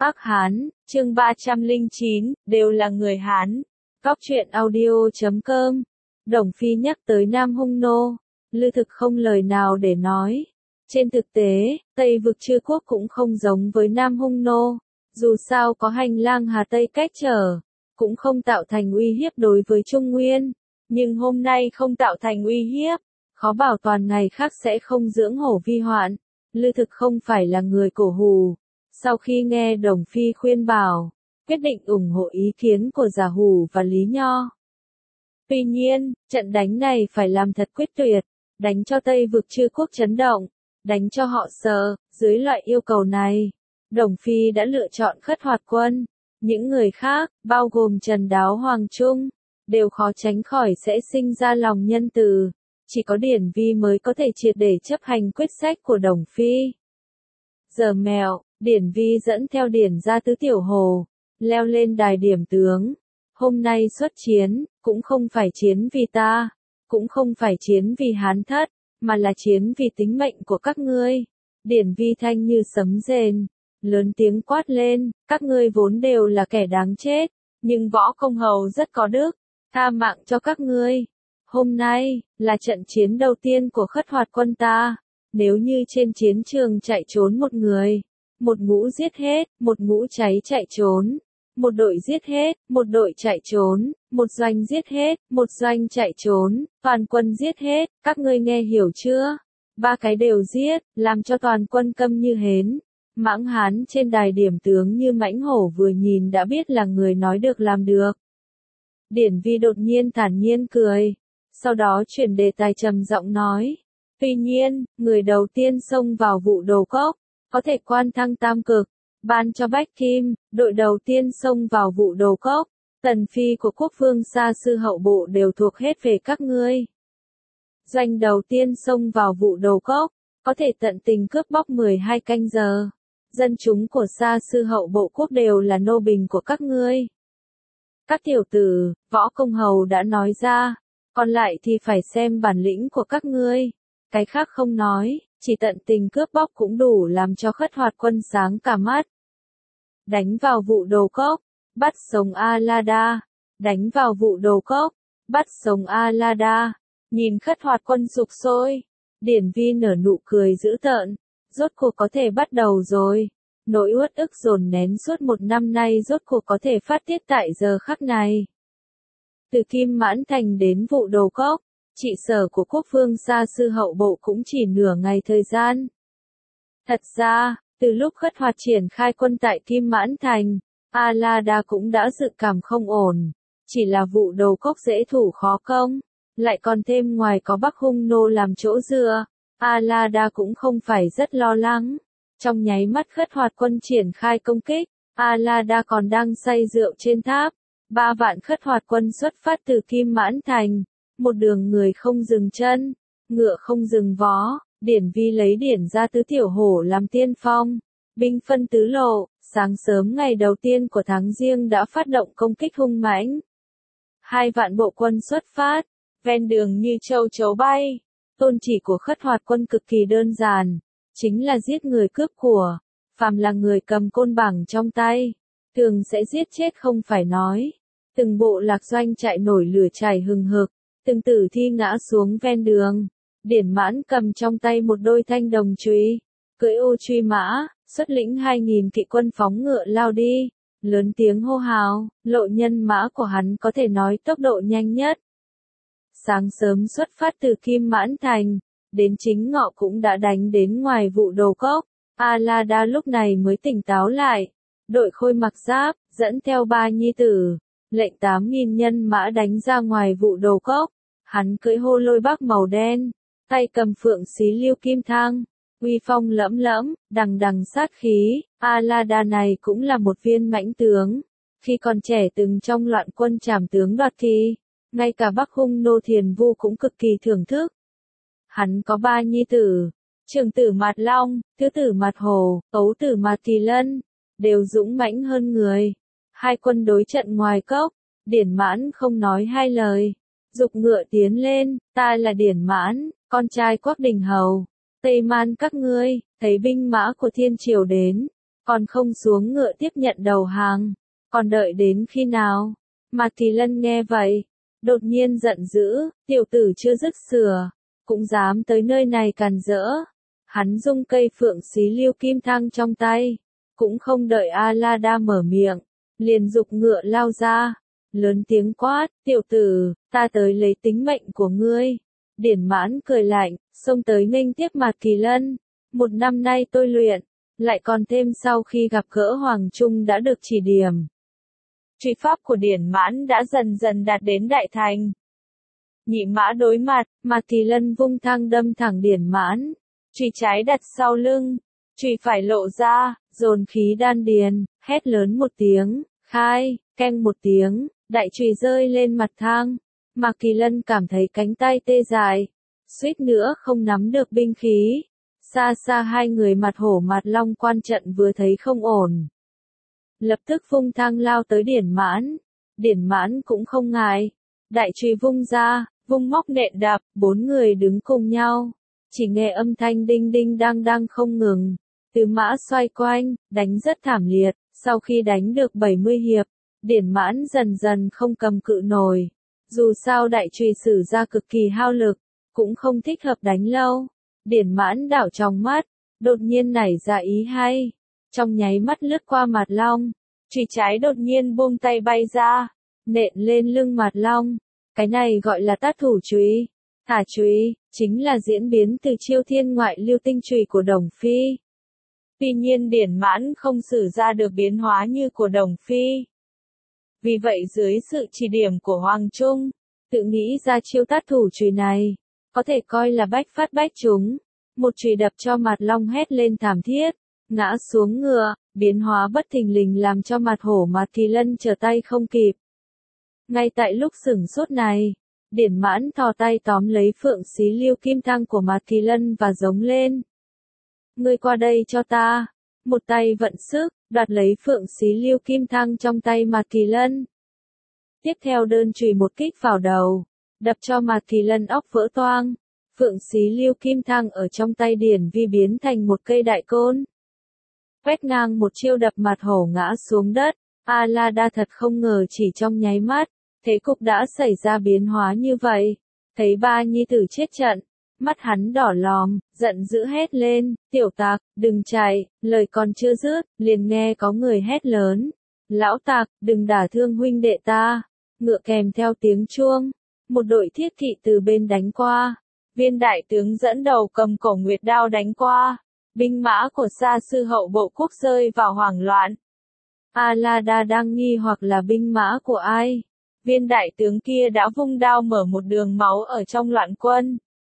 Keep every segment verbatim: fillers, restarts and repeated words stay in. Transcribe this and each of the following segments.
Ác Hán, chương ba trăm lẻ chín, đều là người Hán. Góc truyện audio chấm com. Đồng Phi nhắc tới Nam Hung Nô, Lư Thực không lời nào để nói. Trên thực tế, Tây vực Chư quốc cũng không giống với Nam Hung Nô, dù sao có hành lang Hà Tây cách trở, cũng không tạo thành uy hiếp đối với Trung Nguyên, nhưng hôm nay không tạo thành uy hiếp, khó bảo toàn ngày khác sẽ không dưỡng hổ vi hoạn. Lư Thực không phải là người cổ hủ. Sau khi nghe Đồng Phi khuyên bảo, quyết định ủng hộ ý kiến của Giả Hủ và Lý Nho. Tuy nhiên, trận đánh này phải làm thật quyết tuyệt, đánh cho Tây vực Chư quốc chấn động, đánh cho họ sợ. Dưới loại yêu cầu này, Đồng Phi đã lựa chọn Khất Hoạt quân. Những người khác, bao gồm Trần Đáo Hoàng Trung, đều khó tránh khỏi sẽ sinh ra lòng nhân từ. Chỉ có Điển Vi mới có thể triệt để chấp hành quyết sách của Đồng Phi. Giờ mèo, Điển Vi dẫn theo Điển gia tứ tiểu hồ, leo lên đài điểm tướng. Hôm nay xuất chiến, cũng không phải chiến vì ta, cũng không phải chiến vì Hán thất, mà là chiến vì tính mệnh của các ngươi. Điển Vi thanh như sấm rền, lớn tiếng quát lên, các ngươi vốn đều là kẻ đáng chết, nhưng Võ Công Hầu rất có đức, tha mạng cho các ngươi. Hôm nay, là trận chiến đầu tiên của Khất Hoạt quân ta, nếu như trên chiến trường chạy trốn một người, một ngũ giết hết, một ngũ cháy chạy trốn, một đội giết hết, một đội chạy trốn, một doanh giết hết, một doanh chạy trốn, toàn quân giết hết, các ngươi nghe hiểu chưa? Ba cái đều giết, làm cho toàn quân câm như hến. Mãng Hán trên đài điểm tướng như mãnh hổ vừa nhìn đã biết là người nói được làm được. Điển Vi đột nhiên thản nhiên cười, sau đó chuyển đề tài trầm giọng nói. Tuy nhiên, người đầu tiên xông vào vụ Đồ Cốc, có thể quan thăng tam cực, ban cho Bách Kim. Đội đầu tiên xông vào vụ Đồ Cốc, tần phi của quốc vương xa sư hậu bộ đều thuộc hết về các ngươi. Doanh đầu tiên xông vào vụ Đồ Cốc, có thể tận tình cướp bóc mười hai canh giờ. Dân chúng của xa sư hậu bộ quốc đều là nô bình của các ngươi. Các tiểu tử, Võ Công Hầu đã nói ra, còn lại thì phải xem bản lĩnh của các ngươi. Cái khác không nói, chỉ tận tình cướp bóc cũng đủ làm cho Khất Hoạt quân sáng cả mắt. Đánh vào vụ Đồ Cốc, bắt sống A-la-đa. Đánh vào vụ Đồ Cốc, bắt sống A-la-đa. Nhìn Khất Hoạt quân sục sôi, Điển Vi nở nụ cười dữ tợn. Rốt cuộc có thể bắt đầu rồi. Nỗi uất ức dồn nén suốt một năm nay rốt cuộc có thể phát tiết tại giờ khắc này. Từ Kim Mãn Thành đến vụ Đồ Cốc, trị sở của quốc vương xa sư hậu bộ cũng chỉ nửa ngày thời gian. Thật ra, từ lúc Khất Hoạt triển khai quân tại Kim Mãn Thành, A-la-đa cũng đã dự cảm không ổn. Chỉ là vụ Đồ Cốc dễ thủ khó công, lại còn thêm ngoài có Bắc Hung Nô làm chỗ dựa, A-la-đa cũng không phải rất lo lắng. Trong nháy mắt Khất Hoạt quân triển khai công kích, A-la-đa còn đang say rượu trên tháp. Ba vạn Khất Hoạt quân xuất phát từ Kim Mãn Thành, một đường người không dừng chân, ngựa không dừng vó. Điển Vi lấy Điển gia tứ tiểu hổ làm tiên phong, binh phân tứ lộ, sáng sớm ngày đầu tiên của tháng Giêng đã phát động công kích hung mãnh. Hai vạn bộ quân xuất phát, ven đường như châu chấu bay. Tôn chỉ của Khất Hoạt quân cực kỳ đơn giản, chính là giết người cướp của, phàm là người cầm côn bằng trong tay, thường sẽ giết chết không phải nói. Từng bộ lạc doanh chạy nổi lửa chảy hừng hực, từng tử thi ngã xuống ven đường. Điển Mãn cầm trong tay một đôi thanh đồng chùy, cưỡi ô truy mã, xuất lĩnh hai nghìn kỵ quân phóng ngựa lao đi, lớn tiếng hô hào. Lộ nhân mã của hắn có thể nói tốc độ nhanh nhất. Sáng sớm xuất phát từ Kim Mãn Thành, đến chính ngọ cũng đã đánh đến ngoài vụ Đồ Cốc. A-la-đa lúc này mới tỉnh táo lại, đội khôi mặc giáp, dẫn theo ba nhi tử, lệnh tám nghìn nhân mã đánh ra ngoài vụ Đồ Cốc. Hắn cưỡi hô lôi bắc màu đen, tay cầm phượng xí lưu kim thang, uy phong lẫm lẫm, đằng đằng sát khí. A-la-đa này cũng là một viên mãnh tướng, khi còn trẻ từng trong loạn quân trảm tướng đoạt thi, ngay cả Bắc Hung Nô Thiền Vu cũng cực kỳ thưởng thức. Hắn có ba nhi tử, trưởng tử Mạt Long, thứ tử Mạt Hồ, ấu tử Mạt Kỳ Lân, đều dũng mãnh hơn người. Hai quân đối trận ngoài cốc, Điển Mãn không nói hai lời, giục ngựa tiến lên. Ta là Điển Mãn, con trai Quách Đình Hầu, Tây Man các ngươi. Thấy binh mã của thiên triều đến, còn không xuống ngựa tiếp nhận đầu hàng, còn đợi đến khi nào? Mạc Kỳ Lân nghe vậy, đột nhiên giận dữ, tiểu tử chưa dứt sửa, cũng dám tới nơi này càn rỡ. Hắn rung cây phượng xí lưu kim thang trong tay, cũng không đợi A-la-đa mở miệng, liền giục ngựa lao ra, lớn tiếng quát, tiểu tử, ta tới lấy tính mệnh của ngươi. Điển Mãn cười lạnh, xông tới nghênh tiếp Mạc Kỳ Lân, một năm nay tôi luyện, lại còn thêm sau khi gặp gỡ Hoàng Trung đã được chỉ điểm. Truy pháp của Điển Mãn đã dần dần đạt đến đại thành. Nhị mã đối mặt, Mạc Kỳ Lân vung thang đâm thẳng Điển Mãn, truy trái đặt sau lưng, truy phải lộ ra, dồn khí đan điền, hét lớn một tiếng, khai, keng một tiếng, đại chùy rơi lên mặt thang. Mạc Kỳ Lân cảm thấy cánh tay tê dại, suýt nữa không nắm được binh khí. Xa xa hai người mặt hổ mặt long quan trận vừa thấy không ổn, lập tức vung thang lao tới Điển Mãn. Điển Mãn cũng không ngại, đại chùy vung ra, vung móc nện đạp, bốn người đứng cùng nhau, chỉ nghe âm thanh đinh đinh đang đang không ngừng, tứ mã xoay quanh, đánh rất thảm liệt. Sau khi đánh được bảy mươi hiệp, Điển Mãn dần dần không cầm cự nổi, dù sao đại chùy sử ra cực kỳ hao lực, cũng không thích hợp đánh lâu. Điển Mãn đảo trong mắt, đột nhiên nảy ra ý hay, trong nháy mắt lướt qua Mạt Long, chùy trái đột nhiên buông tay bay ra, nện lên lưng Mạt Long. Cái này gọi là tát thủ chùy. Thả chùy chính là diễn biến từ chiêu thiên ngoại lưu tinh chùy của Đồng Phi. Tuy nhiên Điển Mãn không sử ra được biến hóa như của Đồng Phi. Vì vậy dưới sự chỉ điểm của Hoàng Trung, tự nghĩ ra chiêu tát thủ chùy này, có thể coi là bách phát bách trúng. Một chùy đập cho Mạt Long hét lên thảm thiết, ngã xuống ngựa, biến hóa bất thình lình làm cho Mạt Hổ Mạc Kỳ Lân trở tay không kịp. Ngay tại lúc sửng sốt này, Điển Mãn thò tay tóm lấy phượng xí lưu kim thang của Mạc Kỳ Lân và giống lên. Ngươi qua đây cho ta. Một tay vận sức, đoạt lấy phượng xí lưu kim thang trong tay Mạc Kỳ Lân. Tiếp theo đơn chùy một kích vào đầu, đập cho Mạc Kỳ Lân óc vỡ toang. Phượng xí lưu kim thang ở trong tay Điển Vi biến thành một cây đại côn. Quét ngang một chiêu đập Mạt Hổ ngã xuống đất. A-la-đa thật không ngờ chỉ trong nháy mắt, thế cục đã xảy ra biến hóa như vậy. Thấy ba nhi tử chết trận, mắt hắn đỏ lòm, giận dữ hét lên, tiểu tặc, đừng chạy. Lời còn chưa dứt, liền nghe có người hét lớn, lão tặc, đừng đả thương huynh đệ ta. Ngựa kèm theo tiếng chuông, một đội thiết kỵ từ bên đánh qua. Viên đại tướng dẫn đầu cầm cổ nguyệt đao đánh qua, binh mã của Sa Sư hậu bộ quốc rơi vào hoảng loạn. A-la-đa đang nghi hoặc là binh mã của ai. Viên đại tướng kia đã vung đao mở một đường máu ở trong loạn quân.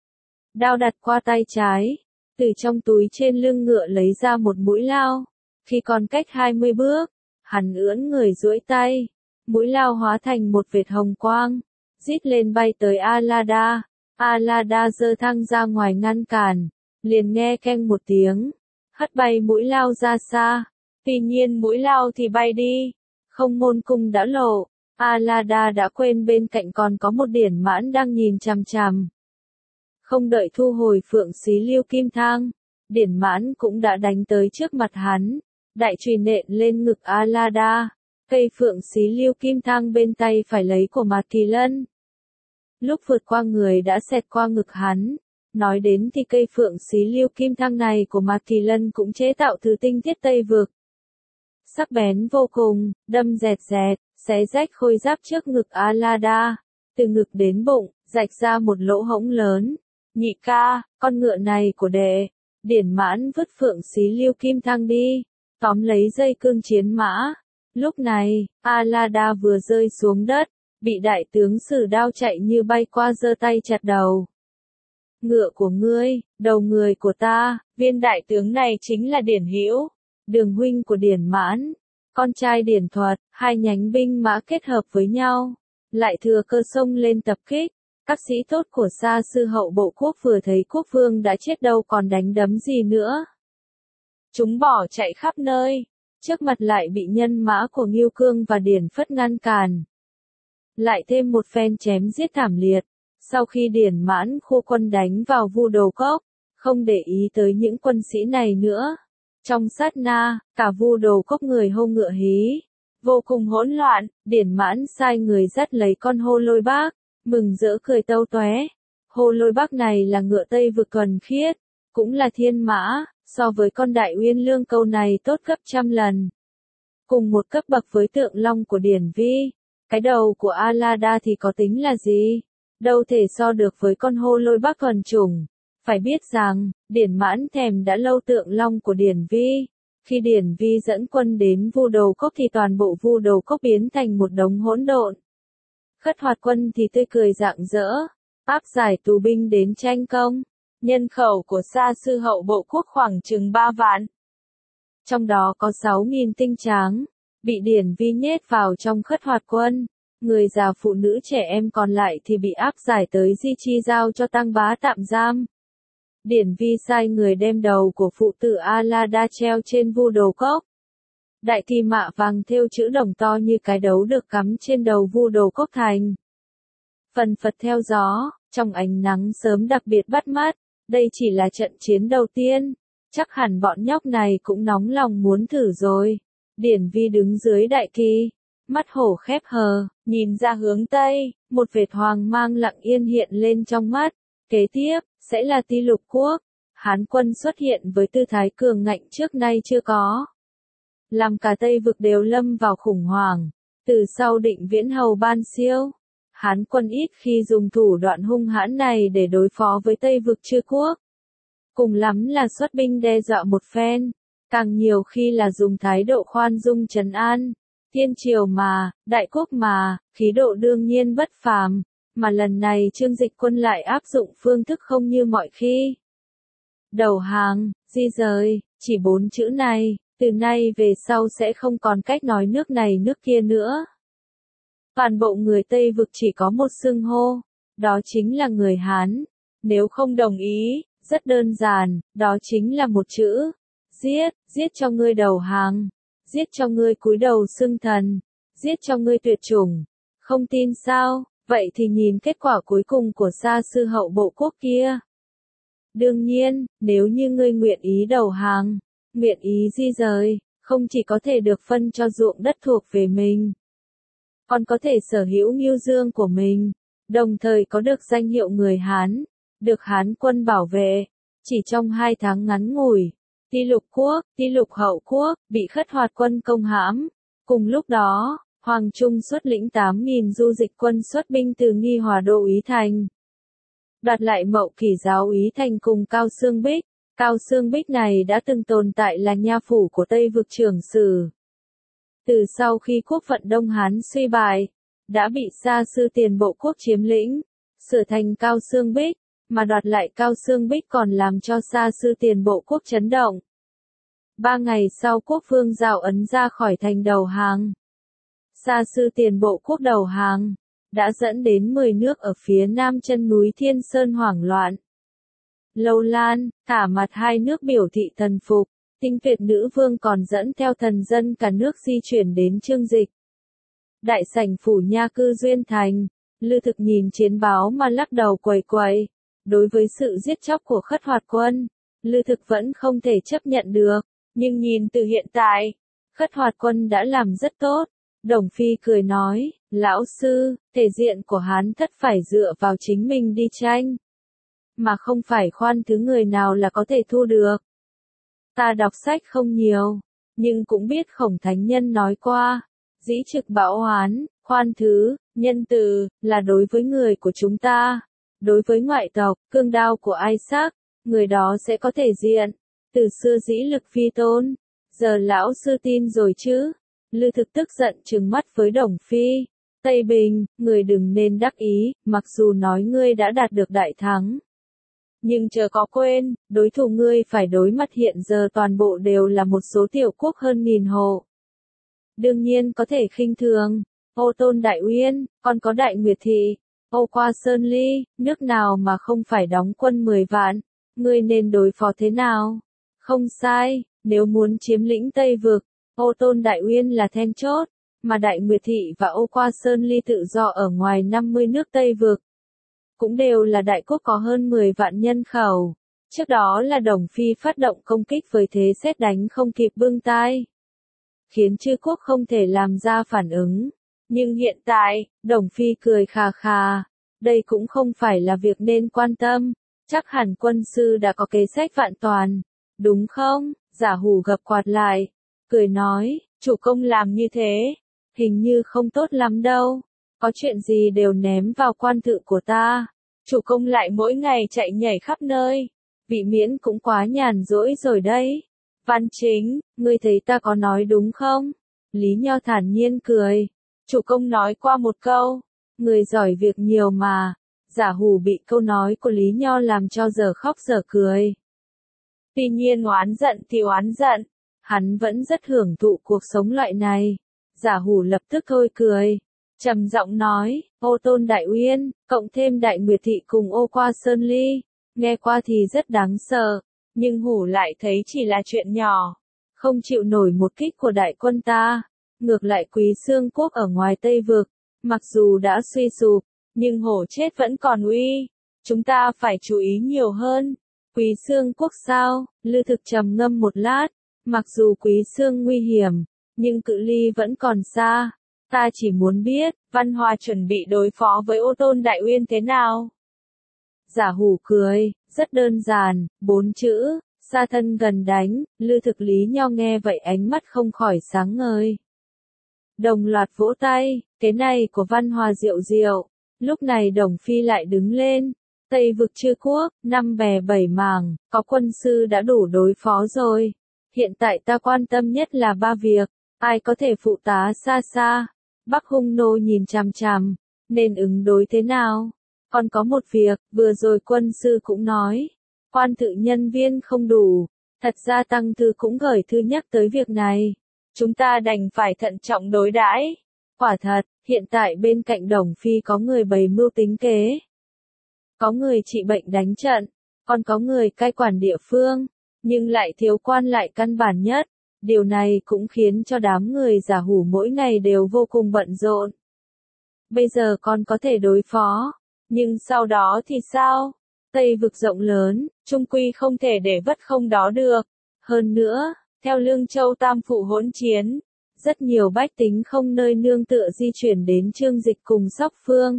Đao đặt qua tay trái, từ trong túi trên lưng ngựa lấy ra một mũi lao. Khi còn cách hai mươi bước, hắn ưỡn người duỗi tay, mũi lao hóa thành một vệt hồng quang, rít lên bay tới A-la-đa. A-la-đa giơ thang ra ngoài ngăn cản, liền nghe keng một tiếng, hất bay mũi lao ra xa. Tuy nhiên mũi lao thì bay đi, không môn cung đã lộ, A-la-đa đã quên bên cạnh còn có một Điển Mãn đang nhìn chằm chằm. Không đợi thu hồi phượng xí lưu kim thang, Điển Mãn cũng đã đánh tới trước mặt hắn, đại chùy nện lên ngực A-la-đa, cây phượng xí lưu kim thang bên tay phải lấy của Mạc Kỳ Lân. Lúc vượt qua người đã xẹt qua ngực hắn. Nói đến thì cây phượng xí lưu kim thang này của Mạc Kỳ Lân cũng chế tạo từ tinh thiết Tây Vực. Sắc bén vô cùng, đâm dẹt dẹt, xé rách khôi giáp trước ngực A-la-đa. Từ ngực đến bụng, rạch ra một lỗ hổng lớn. Nhị ca, con ngựa này của đệ. Điển Mãn vứt phượng xí lưu kim thang đi, tóm lấy dây cương chiến mã. Lúc này, A-la-đa vừa rơi xuống đất, bị đại tướng sử đao chạy như bay qua giơ tay chặt đầu. Ngựa của ngươi, đầu người của ta. Viên đại tướng này chính là Điển Hữu, đường huynh của Điển Mãn, con trai Điển Thuật. Hai nhánh binh mã kết hợp với nhau, lại thừa cơ xông lên tập kích. Các sĩ tốt của Sa Sư hậu bộ quốc vừa thấy quốc vương đã chết đâu còn đánh đấm gì nữa. Chúng bỏ chạy khắp nơi, trước mặt lại bị nhân mã của Ngưu Cương và Điển Phất ngăn cản. Lại thêm một phen chém giết thảm liệt. Sau khi Điển Mãn khu quân đánh vào Vu Đồ Cốc, không để ý tới những quân sĩ này nữa, Trong sát na, cả Vu Đồ Cốc người hô ngựa hí, vô cùng hỗn loạn, Điển Mãn sai người dắt lấy con hô lôi bác, mừng rỡ cười tâu tóe. Hô lôi bác này là ngựa Tây vực thuần khiết, cũng là thiên mã, so với con Đại Uyên Lương Câu này tốt gấp trăm lần. Cùng một cấp bậc với Tượng Long của Điển Vi, cái đầu của Alada thì có tính là gì? Đâu thể so được với con hô lôi bác thuần chủng. Phải biết rằng, Điển Mãn thèm đã lâu Tượng Long của Điển Vi. Khi Điển Vi dẫn quân đến Vu Đồ Cốc thì toàn bộ Vu Đồ Cốc biến thành một đống hỗn độn. Khất Hoạt quân thì tươi cười rạng rỡ, áp giải tù binh đến tranh công. Nhân khẩu của Sa Sư Hậu Bộ Quốc khoảng chừng ba vạn. Trong đó có sáu nghìn tinh tráng, bị Điển Vi nhét vào trong Khất Hoạt quân. Người già phụ nữ trẻ em còn lại thì bị áp giải tới Di Chi giao cho Tăng Bá tạm giam. Điển Vi sai người đem đầu của phụ tử Alada treo trên Vu Đồ Cốc. Đại thi mạ vàng thêu chữ đồng to như cái đấu được cắm trên đầu Vu Đồ Cốc thành. Phần phật theo gió, trong ánh nắng sớm đặc biệt bắt mắt, đây chỉ là trận chiến đầu tiên, chắc hẳn bọn nhóc này cũng nóng lòng muốn thử rồi. Điển Vi đứng dưới đại kỳ, mắt hổ khép hờ, nhìn ra hướng Tây, một vệt hoàng mang lặng yên hiện lên trong mắt. Kế tiếp, sẽ là Ti Lục Quốc. Hán quân xuất hiện với tư thái cường ngạnh trước nay chưa có. Làm cả Tây vực đều lâm vào khủng hoảng. Từ sau Định Viễn Hầu ban siêu, Hán quân ít khi dùng thủ đoạn hung hãn này để đối phó với Tây vực Chư Quốc. Cùng lắm là xuất binh đe dọa một phen, càng nhiều khi là dùng thái độ khoan dung trấn an. Thiên triều mà, đại quốc mà, khí độ đương nhiên bất phàm. Mà lần này Trương Dịch Quân lại áp dụng phương thức không như mọi khi. Đầu hàng, di rời, chỉ bốn chữ này, từ nay về sau sẽ không còn cách nói nước này nước kia nữa. Toàn bộ người Tây vực chỉ có một xưng hô, đó chính là người Hán. Nếu không đồng ý, rất đơn giản, đó chính là một chữ, giết, giết cho ngươi đầu hàng, giết cho ngươi cúi đầu xưng thần, giết cho ngươi tuyệt chủng. Không tin sao? Vậy thì nhìn kết quả cuối cùng của Sa Sư Hậu Bộ Quốc kia. Đương nhiên, nếu như ngươi nguyện ý đầu hàng, nguyện ý di rời, không chỉ có thể được phân cho ruộng đất thuộc về mình, còn có thể sở hữu Ngưu Dương của mình, đồng thời có được danh hiệu người Hán, được Hán quân bảo vệ. Chỉ trong hai tháng ngắn ngủi, Ti Lục Quốc, Ti Lục Hậu Quốc, bị Khất Hoạt quân công hãm. Cùng lúc đó, Hoàng Trung xuất lĩnh tám nghìn du dịch quân xuất binh từ Nghi Hòa Đô Úy Thành. Đoạt lại Mậu Kỷ giáo Úy Thành cùng Cao Xương Bích. Cao Xương Bích này đã từng tồn tại là nha phủ của Tây vực Trưởng Sử. Từ sau khi quốc phận Đông Hán suy bại, đã bị Sa Sư Tiền Bộ Quốc chiếm lĩnh, sửa thành Cao Xương Bích, mà đoạt lại Cao Xương Bích còn làm cho Sa Sư Tiền Bộ Quốc chấn động. Ba ngày sau Quốc vương Giao Ấn ra khỏi thành đầu hàng. Sa Sư Tiền Bộ Quốc đầu hàng, đã dẫn đến mười nước ở phía nam chân núi Thiên Sơn hoảng loạn. Lâu Lan, thả mặt hai nước biểu thị thần phục, Tinh Tuyệt Nữ Vương còn dẫn theo thần dân cả nước di chuyển đến Trương Dịch. Đại sảnh phủ nha cư Duyên Thành, Lư Thực nhìn chiến báo mà lắc đầu quẩy quẩy. Đối với sự giết chóc của Khất Hoạt quân, Lư Thực vẫn không thể chấp nhận được, nhưng nhìn từ hiện tại, Khất Hoạt quân đã làm rất tốt. Đồng Phi cười nói, lão sư, thể diện của Hán thất phải dựa vào chính mình đi tranh, mà không phải khoan thứ người nào là có thể thu được. Ta đọc sách không nhiều, nhưng cũng biết Khổng Thánh Nhân nói qua, dĩ trực bão oán, khoan thứ, nhân từ, là đối với người của chúng ta. Đối với ngoại tộc, cương đao của ai sắc, người đó sẽ có thể diện. Từ xưa dĩ lực phi tôn, giờ lão sư tin rồi chứ. Lư Thực tức giận trừng mắt với Đồng Phi. Tây Bình, người đừng nên đắc ý, mặc dù nói ngươi đã đạt được đại thắng. Nhưng chớ có quên, đối thủ ngươi phải đối mặt hiện giờ toàn bộ đều là một số tiểu quốc hơn nghìn hộ. Đương nhiên có thể khinh thường, Ô Tôn Đại Uyên, còn có Đại Nguyệt Thị, Ô Qua Sơn Ly, nước nào mà không phải đóng quân mười vạn, ngươi nên đối phó thế nào? Không sai, nếu muốn chiếm lĩnh Tây Vực, Ô Tôn Đại Uyên là then chốt, mà Đại Nguyệt Thị và Ô Qua Sơn Ly tự do ở ngoài năm mươi nước Tây Vực. Cũng đều là đại quốc có hơn mười vạn nhân khẩu. Trước đó là Đồng Phi phát động công kích với thế sét đánh không kịp bưng tai, khiến chư quốc không thể làm ra phản ứng. Nhưng hiện tại, Đồng Phi cười khà khà, đây cũng không phải là việc nên quan tâm, chắc hẳn quân sư đã có kế sách vạn toàn, đúng không? Giả Hủ gập quạt lại, cười nói, chủ công làm như thế, hình như không tốt lắm đâu, có chuyện gì đều ném vào quan tự của ta, chủ công lại mỗi ngày chạy nhảy khắp nơi, vị miễn cũng quá nhàn rỗi rồi đấy. Văn Chính, ngươi thấy ta có nói đúng không? Lý Nho thản nhiên cười, chủ công nói qua một câu, người giỏi việc nhiều mà. Giả Hủ bị câu nói của Lý Nho làm cho giờ khóc giờ cười. Tuy nhiên oán giận thì oán giận, hắn vẫn rất hưởng thụ cuộc sống loại này. Giả Hủ lập tức thôi cười, trầm giọng nói, Ô Tôn Đại Uyên, cộng thêm Đại Nguyệt Thị cùng Ô Qua Sơn Ly, nghe qua thì rất đáng sợ, nhưng Hủ lại thấy chỉ là chuyện nhỏ, không chịu nổi một kích của đại quân ta. Ngược lại Quý Xương Quốc ở ngoài Tây Vực, mặc dù đã suy sụp, nhưng hổ chết vẫn còn uy, chúng ta phải chú ý nhiều hơn. Quý Xương Quốc sao? Lư Thực trầm ngâm một lát, mặc dù Quý Xương nguy hiểm, nhưng cự ly vẫn còn xa. Ta chỉ muốn biết, Văn Hòa chuẩn bị đối phó với Ô Tôn Đại Uyên thế nào? Giả Hủ cười, rất đơn giản, bốn chữ, xa thân gần đánh. Lư Thực Lý Nho nghe vậy ánh mắt không khỏi sáng ngời. Đồng loạt vỗ tay, cái này của Văn Hòa diệu diệu. Lúc này Đồng Phi lại đứng lên, Tây Vực chư quốc, năm bè bảy mảng, có quân sư đã đủ đối phó rồi. Hiện tại ta quan tâm nhất là ba việc, ai có thể phụ tá xa xa. Bắc Hung Nô nhìn chằm chằm, nên ứng đối thế nào? Còn có một việc, vừa rồi quân sư cũng nói, quan tự nhân viên không đủ, thật ra tăng thư cũng gửi thư nhắc tới việc này. Chúng ta đành phải thận trọng đối đãi. Quả thật, hiện tại bên cạnh Đồng Phi có người bày mưu tính kế. Có người trị bệnh đánh trận, còn có người cai quản địa phương, nhưng lại thiếu quan lại căn bản nhất. Điều này cũng khiến cho đám người Giả Hủ mỗi ngày đều vô cùng bận rộn. Bây giờ còn có thể đối phó, nhưng sau đó thì sao? Tây Vực rộng lớn, chung quy không thể để vất không đó được. Hơn nữa, theo Lương Châu Tam Phụ hỗn chiến, rất nhiều bách tính không nơi nương tựa di chuyển đến Chương Dịch cùng Sóc Phương.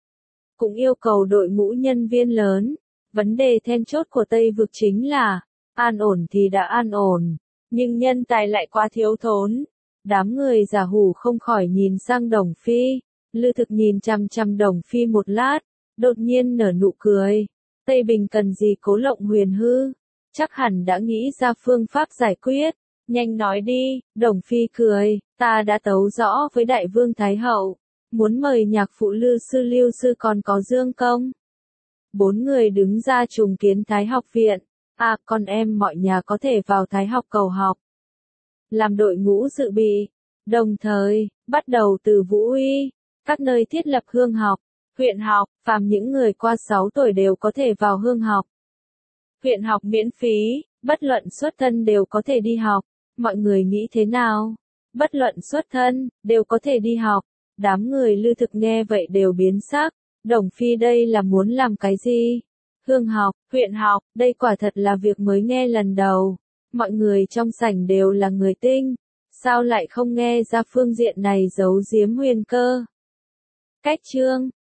Cũng yêu cầu đội ngũ nhân viên lớn. Vấn đề then chốt của Tây Vực chính là, an ổn thì đã an ổn, nhưng nhân tài lại quá thiếu thốn. Đám người Giả Hủ không khỏi nhìn sang Đồng Phi. Lư Thực nhìn chằm chằm Đồng Phi một lát, đột nhiên nở nụ cười. Tây Bình cần gì Cố Lộng Huyền hư? Chắc hẳn đã nghĩ ra phương pháp giải quyết. Nhanh nói đi. Đồng Phi cười, ta đã tấu rõ với Đại Vương Thái Hậu, muốn mời nhạc phụ Lư sư Lưu sư còn có Dương Công. Bốn người đứng ra trùng kiến Thái Học viện. À, con em mọi nhà có thể vào Thái Học cầu học. Làm đội ngũ dự bị. Đồng thời, bắt đầu từ Vũ Uy, các nơi thiết lập hương học, huyện học, phàm những người qua sáu tuổi đều có thể vào hương học. Huyện học miễn phí, bất luận xuất thân đều có thể đi học. Mọi người nghĩ thế nào? Bất luận xuất thân, đều có thể đi học. Đám người Lư Thực nghe vậy đều biến sắc. Đồng Phi đây là muốn làm cái gì? Hương học, huyện học, đây quả thật là việc mới nghe lần đầu. Mọi người trong sảnh đều là người tinh. Sao lại không nghe ra phương diện này giấu giếm huyền cơ? Cách chương